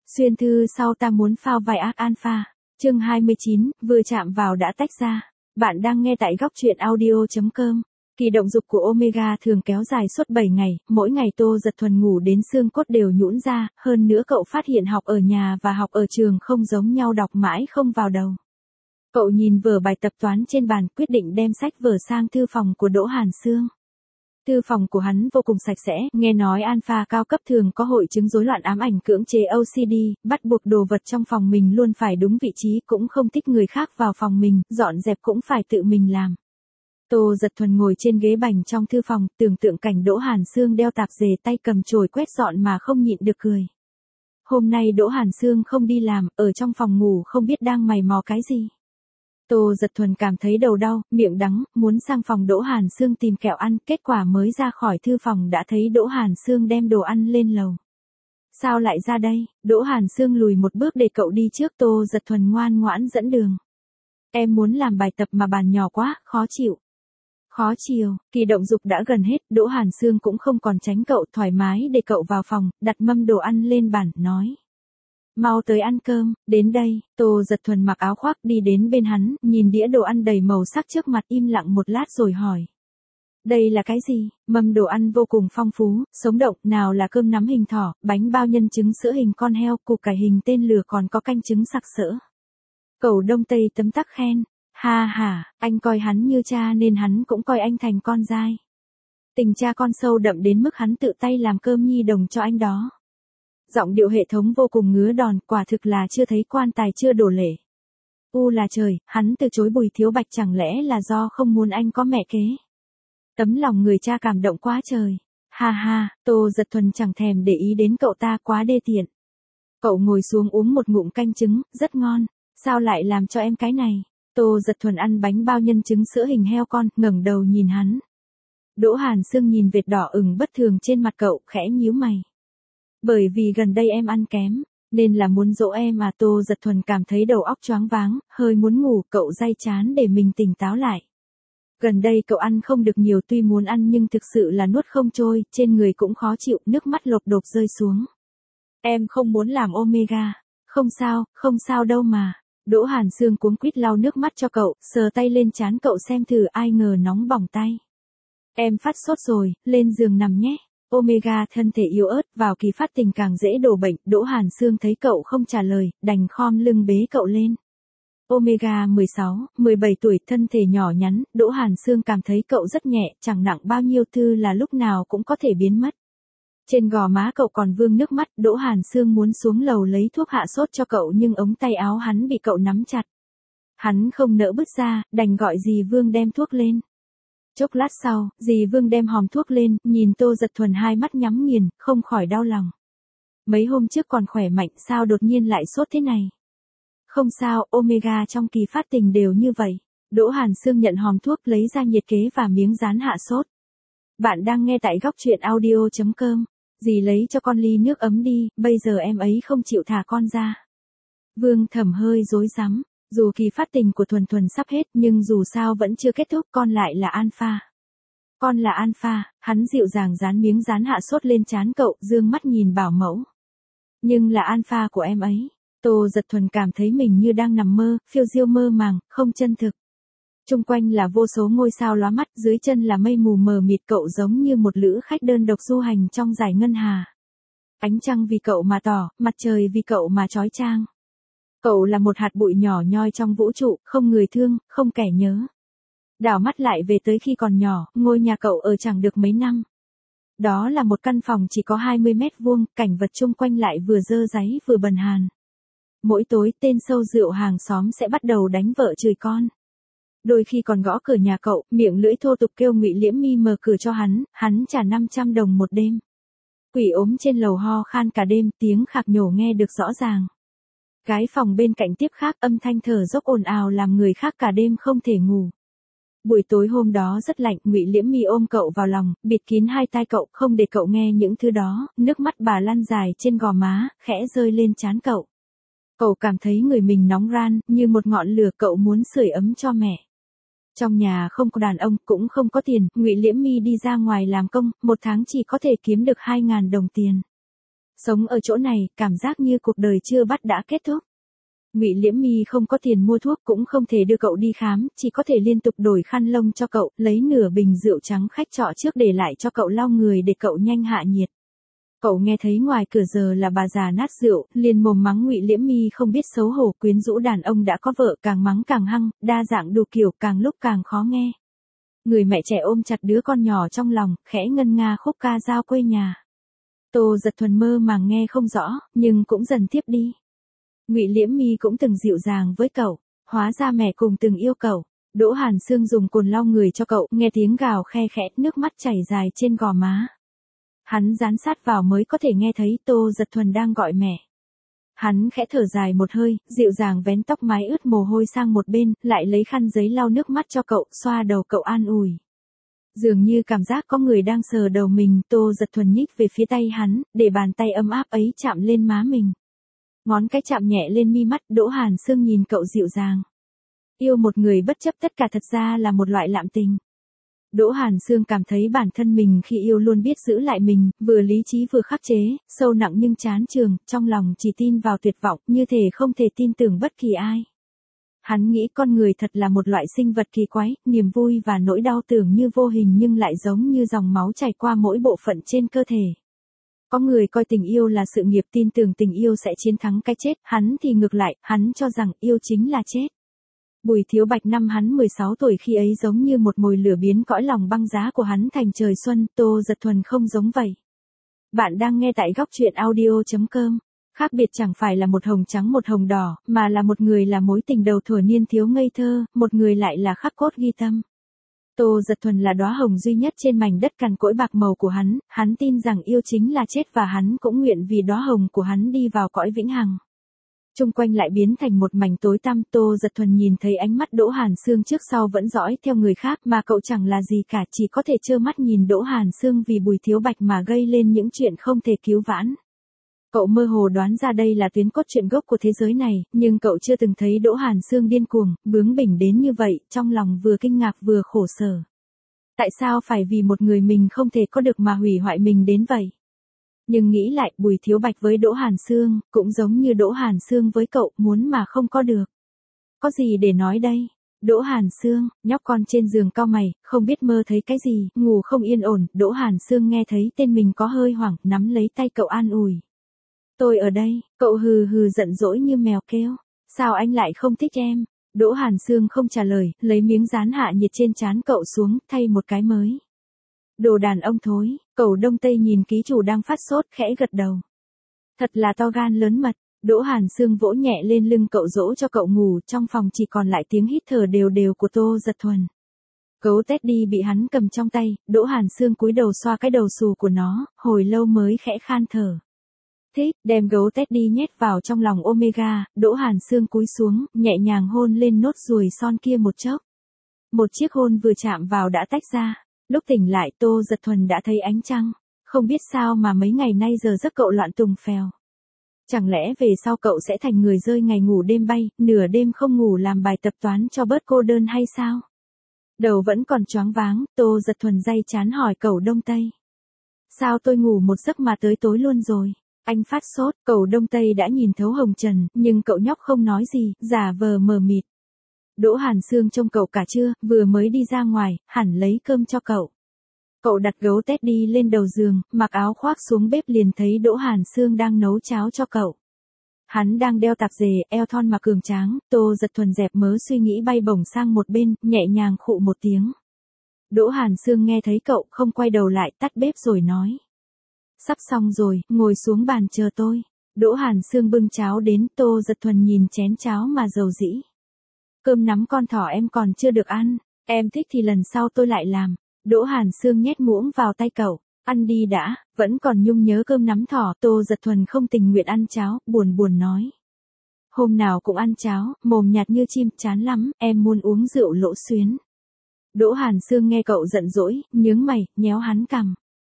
Xuyên thư sau ta muốn phao vài ác alpha. Chương 29, vừa chạm vào đã tách ra. Bạn đang nghe tại góc truyện audio.com. Kỳ động dục của Omega thường kéo dài suốt 7 ngày, mỗi ngày Tô Dật Thuần ngủ đến xương cốt đều nhũn ra, hơn nữa cậu phát hiện học ở nhà và học ở trường không giống nhau, đọc mãi không vào đầu. Cậu nhìn vở bài tập toán trên bàn, quyết định đem sách vở sang thư phòng của Đỗ Hàn Sương. Thư phòng của hắn vô cùng sạch sẽ, nghe nói alpha cao cấp thường có hội chứng rối loạn ám ảnh cưỡng chế OCD, bắt buộc đồ vật trong phòng mình luôn phải đúng vị trí, cũng không thích người khác vào phòng mình, dọn dẹp cũng phải tự mình làm. Tô Dật Thuần ngồi trên ghế bành trong thư phòng, tưởng tượng cảnh Đỗ Hàn Sương đeo tạp dề, tay cầm chổi quét dọn mà không nhịn được cười. Hôm nay Đỗ Hàn Sương không đi làm, ở trong phòng ngủ không biết đang mày mò cái gì. Tô Dật Thuần cảm thấy đầu đau, miệng đắng, muốn sang phòng Đỗ Hàn Sương tìm kẹo ăn, kết quả mới ra khỏi thư phòng đã thấy Đỗ Hàn Sương đem đồ ăn lên lầu. Sao lại ra đây? Đỗ Hàn Sương lùi một bước để cậu đi trước. Tô Dật Thuần ngoan ngoãn dẫn đường. Em muốn làm bài tập mà bàn nhỏ quá, khó chịu. Khó chiều, kỳ động dục đã gần hết, Đỗ Hàn Sương cũng không còn tránh cậu, thoải mái để cậu vào phòng, đặt mâm đồ ăn lên bàn, nói. Mau tới ăn cơm, đến đây. Tô Dật Thuần mặc áo khoác đi đến bên hắn, nhìn đĩa đồ ăn đầy màu sắc trước mặt, im lặng một lát rồi hỏi. Đây là cái gì? Mâm đồ ăn vô cùng phong phú, sống động, nào là cơm nắm hình thỏ, bánh bao nhân trứng sữa hình con heo, củ cải hình tên lừa, còn có canh trứng sặc sỡ. Cậu Đông Tây tấm tắc khen. Ha ha, anh coi hắn như cha nên hắn cũng coi anh thành con dai. Tình cha con sâu đậm đến mức hắn tự tay làm cơm nhi đồng cho anh đó. Giọng điệu hệ thống vô cùng ngứa đòn, quả thực là chưa thấy quan tài chưa đổ lệ. U là trời, hắn từ chối Bùi Thiếu Bạch, chẳng lẽ là do không muốn anh có mẹ kế. Tấm lòng người cha cảm động quá trời. Ha ha, Tô Dật Thuần chẳng thèm để ý đến cậu ta, quá đê tiện. Cậu ngồi xuống uống một ngụm canh trứng, rất ngon. Sao lại làm cho em cái này? Tô Dật Thuần ăn bánh bao nhân trứng sữa hình heo con, ngẩng đầu nhìn hắn. Đỗ Hàn Sương nhìn vệt đỏ ửng bất thường trên mặt cậu, khẽ nhíu mày. Bởi vì gần đây em ăn kém, nên là muốn dỗ em à? Tô Dật Thuần cảm thấy đầu óc choáng váng, hơi muốn ngủ, cậu day chán để mình tỉnh táo lại. Gần đây cậu ăn không được nhiều, tuy muốn ăn nhưng thực sự là nuốt không trôi, trên người cũng khó chịu, nước mắt lộp đột rơi xuống. Em không muốn làm Omega. Không sao đâu mà. Đỗ Hàn Sương cuống quýt lau nước mắt cho cậu, sờ tay lên trán cậu xem thử, ai ngờ nóng bỏng tay. Em phát sốt rồi, lên giường nằm nhé. Omega thân thể yếu ớt, vào kỳ phát tình càng dễ đổ bệnh. Đỗ Hàn Sương thấy cậu không trả lời, đành khom lưng bế cậu lên. Omega 16, 17 tuổi, thân thể nhỏ nhắn, Đỗ Hàn Sương cảm thấy cậu rất nhẹ, chẳng nặng bao nhiêu, thư là lúc nào cũng có thể biến mất. Trên gò má cậu còn vương nước mắt, Đỗ Hàn Sương muốn xuống lầu lấy thuốc hạ sốt cho cậu nhưng ống tay áo hắn bị cậu nắm chặt. Hắn không nỡ bứt ra, đành gọi dì Vương đem thuốc lên. Chốc lát sau, dì Vương đem hòm thuốc lên, nhìn Tô Dật Thuần hai mắt nhắm nghiền, không khỏi đau lòng. Mấy hôm trước còn khỏe mạnh, sao đột nhiên lại sốt thế này? Không sao, Omega trong kỳ phát tình đều như vậy. Đỗ Hàn Sương nhận hòm thuốc, lấy ra nhiệt kế và miếng dán hạ sốt. Bạn đang nghe tại góc truyện audio.com. Dì lấy cho con ly nước ấm đi, bây giờ em ấy không chịu thả con ra. Vương Thẩm hơi rối rắm, dù kỳ phát tình của Thuần Thuần sắp hết nhưng dù sao vẫn chưa kết thúc, con lại là alpha. Con là alpha, hắn dịu dàng dán miếng dán hạ sốt lên trán cậu, dương mắt nhìn bảo mẫu. Nhưng là alpha của em ấy. Tô Dật Thuần cảm thấy mình như đang nằm mơ, phiêu diêu mơ màng, không chân thực. Trung quanh là vô số ngôi sao lóa mắt, dưới chân là mây mù mờ mịt, cậu giống như một lữ khách đơn độc du hành trong dải ngân hà. Ánh trăng vì cậu mà tỏ, mặt trời vì cậu mà chói chang. Cậu là một hạt bụi nhỏ nhoi trong vũ trụ, không người thương, không kẻ nhớ. Đảo mắt lại về tới khi còn nhỏ, ngôi nhà cậu ở chẳng được mấy năm. Đó là một căn phòng chỉ có 20 mét vuông, cảnh vật chung quanh lại vừa dơ dáy vừa bần hàn. Mỗi tối tên sâu rượu hàng xóm sẽ bắt đầu đánh vợ chửi con. Đôi khi còn gõ cửa nhà cậu, miệng lưỡi thô tục kêu Ngụy Liễm My mở cửa cho hắn trả 500 đồng một đêm. Quỷ ốm trên lầu ho khan cả đêm, tiếng khạc nhổ nghe được rõ ràng. Cái phòng bên cạnh tiếp khác, âm thanh thở dốc ồn ào làm người khác cả đêm không thể ngủ. Buổi tối hôm đó rất lạnh, Ngụy Liễm My ôm cậu vào lòng, bịt kín hai tai cậu, không để cậu nghe những thứ đó, nước mắt bà lăn dài trên gò má, khẽ rơi lên trán cậu. Cậu cảm thấy người mình nóng ran, như một ngọn lửa, cậu muốn sưởi ấm cho mẹ. Trong nhà không có đàn ông, cũng không có tiền, Ngụy Liễm My đi ra ngoài làm công, một tháng chỉ có thể kiếm được 2.000 đồng tiền. Sống ở chỗ này, cảm giác như cuộc đời chưa bắt đã kết thúc. Ngụy Liễm My không có tiền mua thuốc cũng không thể đưa cậu đi khám, chỉ có thể liên tục đổi khăn lông cho cậu, lấy nửa bình rượu trắng khách trọ trước để lại cho cậu lau người để cậu nhanh hạ nhiệt. Cậu nghe thấy ngoài cửa giờ là bà già nát rượu, liền mồm mắng Ngụy Liễm My không biết xấu hổ, quyến rũ đàn ông đã có vợ, càng mắng càng hăng, đa dạng đủ kiểu, càng lúc càng khó nghe. Người mẹ trẻ ôm chặt đứa con nhỏ trong lòng, khẽ ngân nga khúc ca dao quê nhà. Tô Dật Thuần mơ màng nghe không rõ, nhưng cũng dần tiếp đi. Ngụy Liễm My cũng từng dịu dàng với cậu, hóa ra mẹ cùng từng yêu cậu. Đỗ Hàn Sương dùng cồn lau người cho cậu, nghe tiếng gào khe khẽ, nước mắt chảy dài trên gò má. Hắn dán sát vào mới có thể nghe thấy Tô Dật Thuần đang gọi mẹ. Hắn khẽ thở dài một hơi, dịu dàng vén tóc mái ướt mồ hôi sang một bên, lại lấy khăn giấy lau nước mắt cho cậu, xoa đầu cậu an ủi. Dường như cảm giác có người đang sờ đầu mình, Tô Dật Thuần nhích về phía tay hắn, để bàn tay ấm áp ấy chạm lên má mình. Ngón cái chạm nhẹ lên mi mắt, Đỗ Hàn Sương nhìn cậu dịu dàng. Yêu một người bất chấp tất cả thật ra là một loại lạm tình. Đỗ Hàn Sương cảm thấy bản thân mình khi yêu luôn biết giữ lại mình, vừa lý trí vừa khắc chế, sâu nặng nhưng chán chường, trong lòng chỉ tin vào tuyệt vọng, như thể không thể tin tưởng bất kỳ ai. Hắn nghĩ con người thật là một loại sinh vật kỳ quái, niềm vui và nỗi đau tưởng như vô hình nhưng lại giống như dòng máu chảy qua mỗi bộ phận trên cơ thể. Có người coi tình yêu là sự nghiệp, tin tưởng tình yêu sẽ chiến thắng cái chết, hắn thì ngược lại, hắn cho rằng yêu chính là chết. Bùi Thiếu Bạch năm hắn 16 tuổi khi ấy giống như một mồi lửa biến cõi lòng băng giá của hắn thành trời xuân, Tô Dật Thuần không giống vậy. Bạn đang nghe tại góc truyện audio.com. Khác biệt chẳng phải là một hồng trắng một hồng đỏ, mà là một người là mối tình đầu thuở niên thiếu ngây thơ, một người lại là khắc cốt ghi tâm. Tô Dật Thuần là đóa hồng duy nhất trên mảnh đất cằn cỗi bạc màu của hắn tin rằng yêu chính là chết và hắn cũng nguyện vì đóa hồng của hắn đi vào cõi vĩnh hằng. Trung quanh lại biến thành một mảnh tối tăm, Tô Dật Thuần nhìn thấy ánh mắt Đỗ Hàn Sương trước sau vẫn dõi theo người khác mà cậu chẳng là gì cả, chỉ có thể trơ mắt nhìn Đỗ Hàn Sương vì Bùi Thiếu Bạch mà gây lên những chuyện không thể cứu vãn. Cậu mơ hồ đoán ra đây là tuyến cốt truyện gốc của thế giới này, nhưng cậu chưa từng thấy Đỗ Hàn Sương điên cuồng, bướng bỉnh đến như vậy, trong lòng vừa kinh ngạc vừa khổ sở. Tại sao phải vì một người mình không thể có được mà hủy hoại mình đến vậy? Nhưng nghĩ lại, Bùi Thiếu Bạch với Đỗ Hàn Sương, cũng giống như Đỗ Hàn Sương với cậu, muốn mà không có được. Có gì để nói đây? Đỗ Hàn Sương, nhóc con trên giường cau mày, không biết mơ thấy cái gì, ngủ không yên ổn, Đỗ Hàn Sương nghe thấy tên mình có hơi hoảng, nắm lấy tay cậu an ủi. Tôi ở đây, cậu hừ hừ giận dỗi như mèo kêu. Sao anh lại không thích em? Đỗ Hàn Sương không trả lời, lấy miếng dán hạ nhiệt trên trán cậu xuống, thay một cái mới. Đồ đàn ông thối, Cẩu Đông Tây nhìn ký chủ đang phát sốt, khẽ gật đầu. Thật là to gan lớn mật. Đỗ Hàn Sương vỗ nhẹ lên lưng cậu dỗ cho cậu ngủ, trong phòng chỉ còn lại tiếng hít thở đều đều của Tô Dật Thuần. Gấu Teddy bị hắn cầm trong tay, Đỗ Hàn Sương cúi đầu xoa cái đầu xù của nó, hồi lâu mới khẽ khan thở. Thích, đem gấu Teddy nhét vào trong lòng Omega, Đỗ Hàn Sương cúi xuống, nhẹ nhàng hôn lên nốt ruồi son kia một chốc. Một chiếc hôn vừa chạm vào đã tách ra. Lúc tỉnh lại Tô Dật Thuần đã thấy ánh trăng. Không biết sao mà mấy ngày nay giờ giấc cậu loạn tùng phèo. Chẳng lẽ về sau cậu sẽ thành người rơi ngày ngủ đêm bay, nửa đêm không ngủ làm bài tập toán cho bớt cô đơn hay sao? Đầu vẫn còn choáng váng, Tô Dật Thuần day chán hỏi Cẩu Đông Tây. Sao tôi ngủ một giấc mà tới tối luôn rồi? Anh phát sốt, Cẩu Đông Tây đã nhìn thấu hồng trần, nhưng cậu nhóc không nói gì, giả vờ mờ mịt. Đỗ Hàn Sương trông cậu cả trưa, vừa mới đi ra ngoài, hẳn lấy cơm cho cậu. Cậu đặt gấu Teddy lên đầu giường, mặc áo khoác xuống bếp liền thấy Đỗ Hàn Sương đang nấu cháo cho cậu. Hắn đang đeo tạp dề, eo thon mà cường tráng, Tô Dật Thuần dẹp mớ suy nghĩ bay bổng sang một bên, nhẹ nhàng khụ một tiếng. Đỗ Hàn Sương nghe thấy cậu, không quay đầu lại, tắt bếp rồi nói. Sắp xong rồi, ngồi xuống bàn chờ tôi. Đỗ Hàn Sương bưng cháo đến, Tô Dật Thuần nhìn chén cháo mà dầu dĩ. Cơm nắm con thỏ em còn chưa được ăn, em thích thì lần sau tôi lại làm. Đỗ Hàn Sương nhét muỗng vào tay cậu, ăn đi đã, vẫn còn nhung nhớ cơm nắm thỏ. Tô Dật Thuần không tình nguyện ăn cháo, buồn buồn nói. Hôm nào cũng ăn cháo, mồm nhạt như chim, chán lắm, em muốn uống rượu lỗ xuyến. Đỗ Hàn Sương nghe cậu giận dỗi, nhướng mày, nhéo hắn cằm.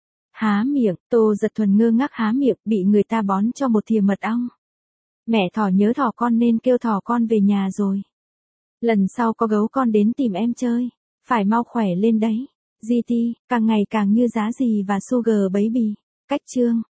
Há miệng, Tô Dật Thuần ngơ ngác há miệng, bị người ta bón cho một thìa mật ong. Mẹ thỏ nhớ thỏ con nên kêu thỏ con về nhà rồi. Lần sau có gấu con đến tìm em chơi, phải mau khỏe lên đấy. GT, càng ngày càng như giá gì và Sugar Baby. Cách chương.